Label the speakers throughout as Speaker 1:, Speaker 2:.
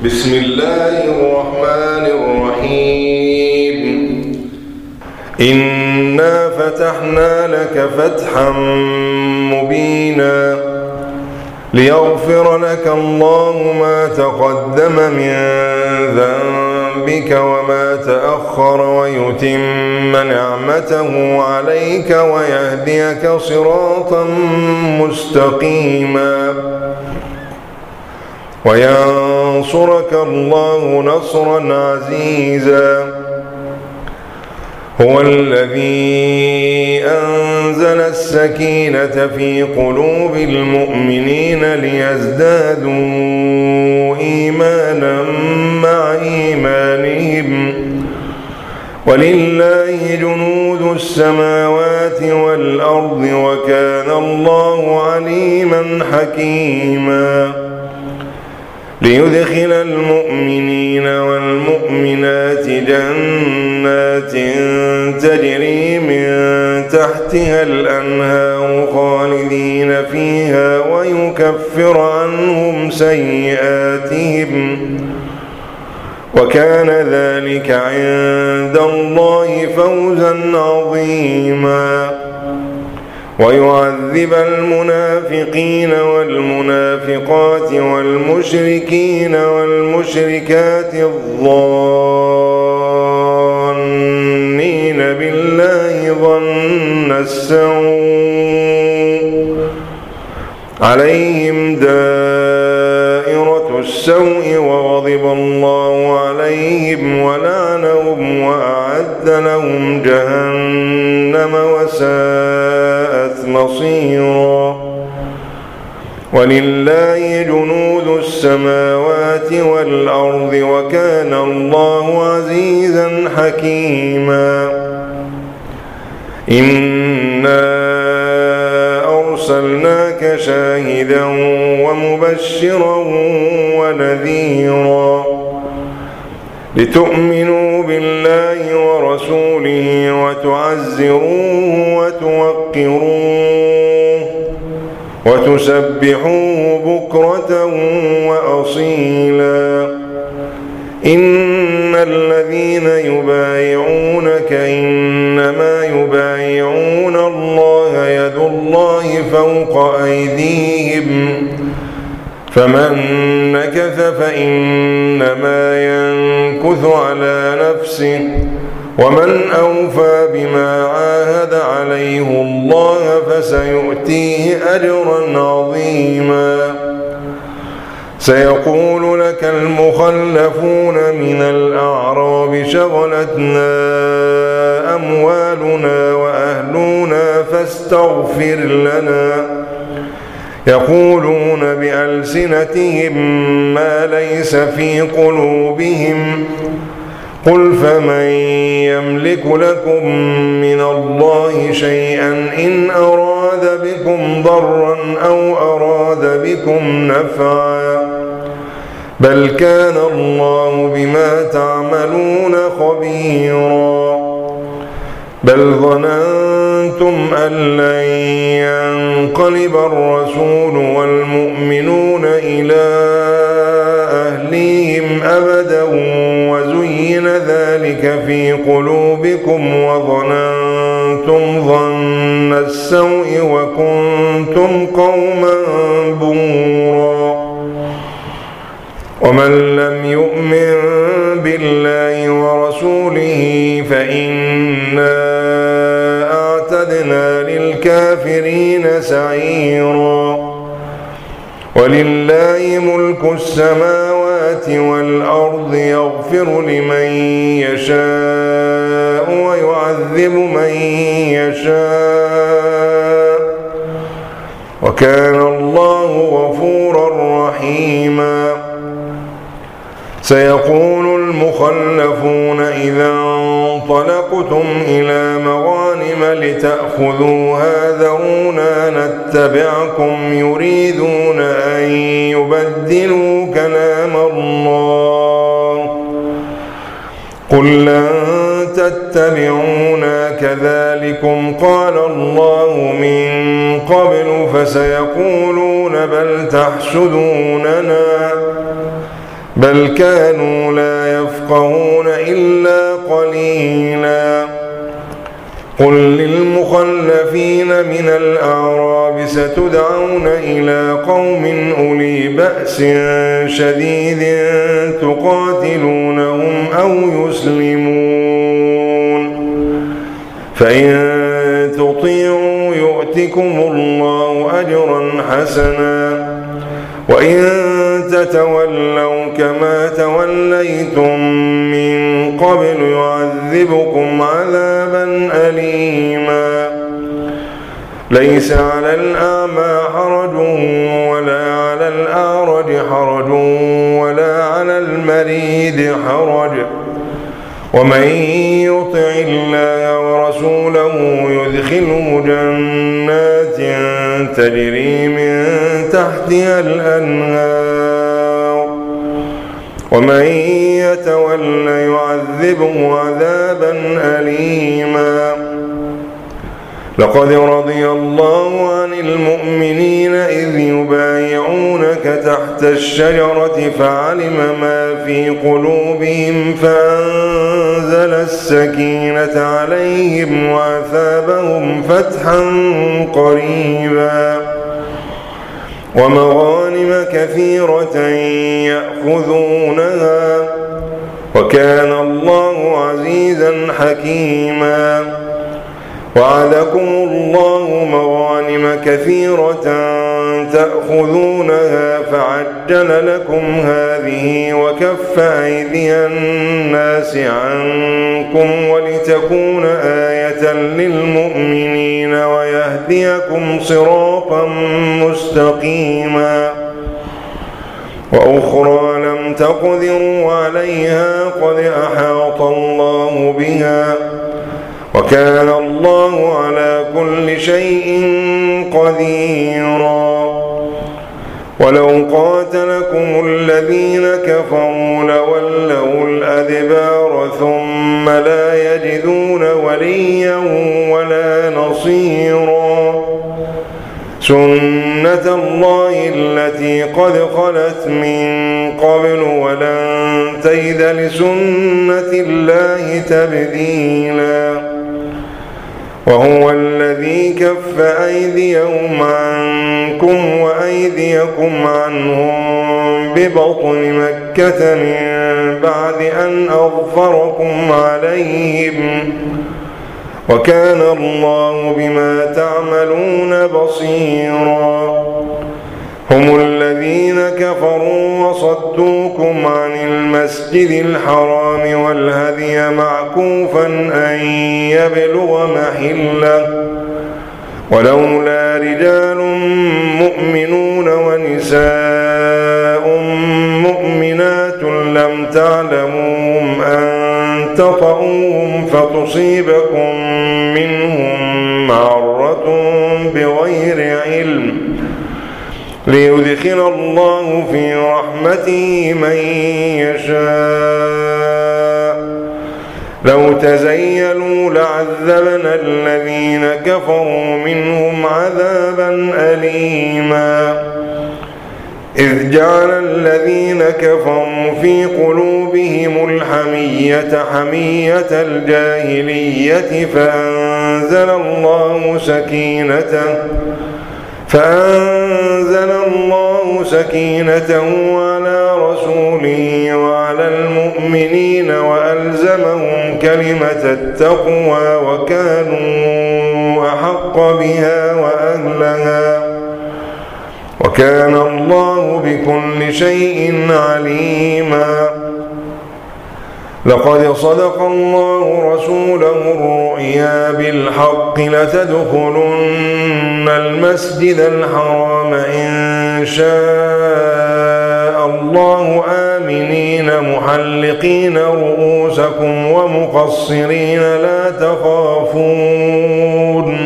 Speaker 1: بسم الله الرحمن الرحيم. إنا فتحنا لك فتحا مبينا ليغفر لك الله ما تقدم من ذنبك وما تأخر ويتم نعمته عليك ويهديك صراطا مستقيما وينصرك الله نصرا عزيزا. هو الذي أنزل السكينة في قلوب المؤمنين ليزدادوا إيمانا مع إيمانهم ولله جنود السماوات والأرض وكان الله عليما حكيما. ليدخل المؤمنين والمؤمنات جنات تجري من تحتها الأنهار خالدين فيها ويكفر عنهم سيئاتهم وكان ذلك عند الله فوزا عظيما. ويعذب المنافقين والمنافقات والمشركين والمشركات الظانين بالله ظن السوء عليهم دائرة السوء وغضب الله عليهم ولعنهم وأعد لهم جهنم وساءت مصيرا. ولله جنود السماوات والأرض وكان الله عزيزا حكيما. إنا أرسلناك شاهدا ومبشرا ونذيرا لتؤمنوا بالله ورسوله وتعزروه وتوقروه وتسبحوه بكرة وأصيلا. إن الذين يبايعونك إنما يبايعون الله يد الله فوق أيديهم فمن نكث فإنما ينكث على نفسه ومن أوفى بما عاهد عليه الله فسيؤتيه أجرا عظيما. سيقول لك المخلفون من الأعراب شغلتنا أموالنا وأهلنا فاستغفر لنا يقولون بألسنتهم ما ليس في قلوبهم قل فمن يملك لكم من الله شيئا إن أراد بكم ضرا أو أراد بكم نفعا بل كان الله بما تعملون خبيرا. بل ظننتم أن لن ينقلب الرسول والمؤمنون إلى أهليهم أبدا وزين ذلك في قلوبكم وظننتم ظن السوء وكنتم قوما بورا. ومن لم يؤمن بالله ورسوله فإنا أعتدنا للكافرين سعيرا. ولله ملك السماوات والأرض يغفر لمن يشاء ويعذب من يشاء وكان الله غفورا رحيما. سيقول المخلفون إذا انطلقتم إلى مغانم لتأخذوها ذرونا نتبعكم يريدون أن يبدلوا كلام الله قل لن تتبعونا كذلكم قال الله من قبل فسيقولون بل تحسدوننا بل كانوا لا يفقهون إلا قليلا. قل للمخلفين من الأعراب ستدعون إلى قوم أولي بأس شديد تقاتلونهم أو يسلمون، فإن تطيعوا يؤتكم الله أجرا حسنا، وإن تتولوا كما توليتم من قبل يعذبكم عذابا أليما. ليس على الأعمى حرج ولا على الأعرج حرج ولا على المريض حرج، ومن يطع الله ورسوله يدخله جنات تجري من تحتها الأنهار، ومن يتول يعذبه عذابا أليما. لقد رضي الله عن المؤمنين إذ يبايعونك تحت الشجرة فعلم ما في قلوبهم فأنزل السكينة عليهم وأثابهم فتحا قريبا، ومغانم كثيرة يأخذونها، وكان الله عزيزا حكيما. وعدكم الله مغانم كثيرة تأخذونها فعجل لكم هذه وكف أيدي الناس عنكم ولتكون آية للمؤمنين ويهديكم صراطا مستقيما. وأخرى لم تقدروا عليها قد أحاط الله بها، وكان الله على كل شيء قديرا. ولو قاتلكم الذين كفروا لولوا الأدبار ثم لا يجدون وليا ولا نصيرا. سنة الله التي قد خلت من قبل ولن تجد لسنة الله تبديلا. وهو الذي كف أيديهم عنكم وأيديكم عنهم ببطن مكة من بعد أن أظفركم عليهم، وكان الله بما تعملون بصيرا. هم الذين كفروا وصدوكم عن المسجد الحرام والهدي معكوفا أن يبلغ محله، ولولا رجال مؤمنون ونساء مؤمنات لم تعلموهم أن تطؤوهم فتصيبكم منهم معرة بغير علم، ليدخل الله في رحمته من يشاء. لو تزيلوا لعذبنا الذين كفروا منهم عذابا أليما. إذ جعل الذين كفروا في قلوبهم الحمية حمية الجاهلية فأنزل الله سكينته على رسوله وعلى المؤمنين وألزمهم كلمة التقوى وكانوا أحق بها وأهلها، وكان الله بكل شيء عليما. لقد صدق الله رسوله الرؤيا بالحق لتدخلن المسجد الحرام إن شاء الله آمنين محلقين رؤوسكم ومقصرين لا تخافون،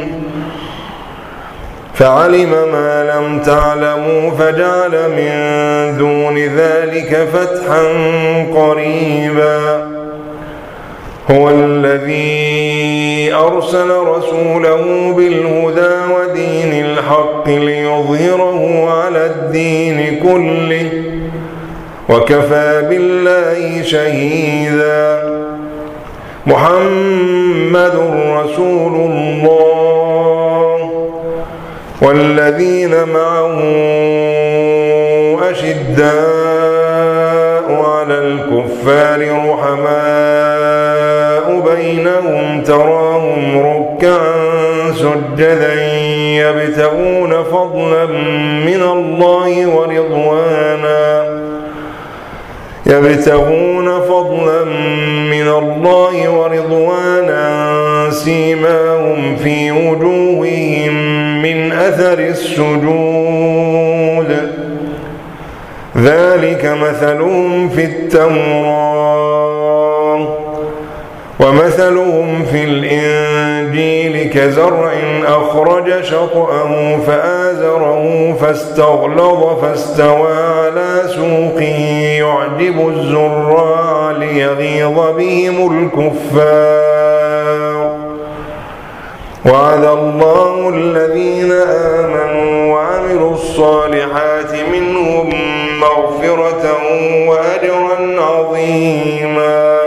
Speaker 1: فعلم ما لم تعلموا فجعل من دون ذلك فتحا قريبا. هو الذي أرسل رسوله بالهدى ودين الحق ليظهره على الدين كله وكفى بالله شهيدا. محمد رسول الله والذين معه أشداء على الكفار رحماء بينهم تراهم ركعا سجدا يبتغون فضلا من الله ورضوانا سيماهم في وجوههم من أثر السجود ذلك مثلهم في التوراة ومثلهم في الإنجيل كزرع أخرج شطأه فآزره فاستغلظ فاستوى على سوقه يعجب الزراع ليغيظ بهم الكفار. وعد الله الذين آمنوا وعملوا الصالحات منهم مغفرة وأجرا عظيما.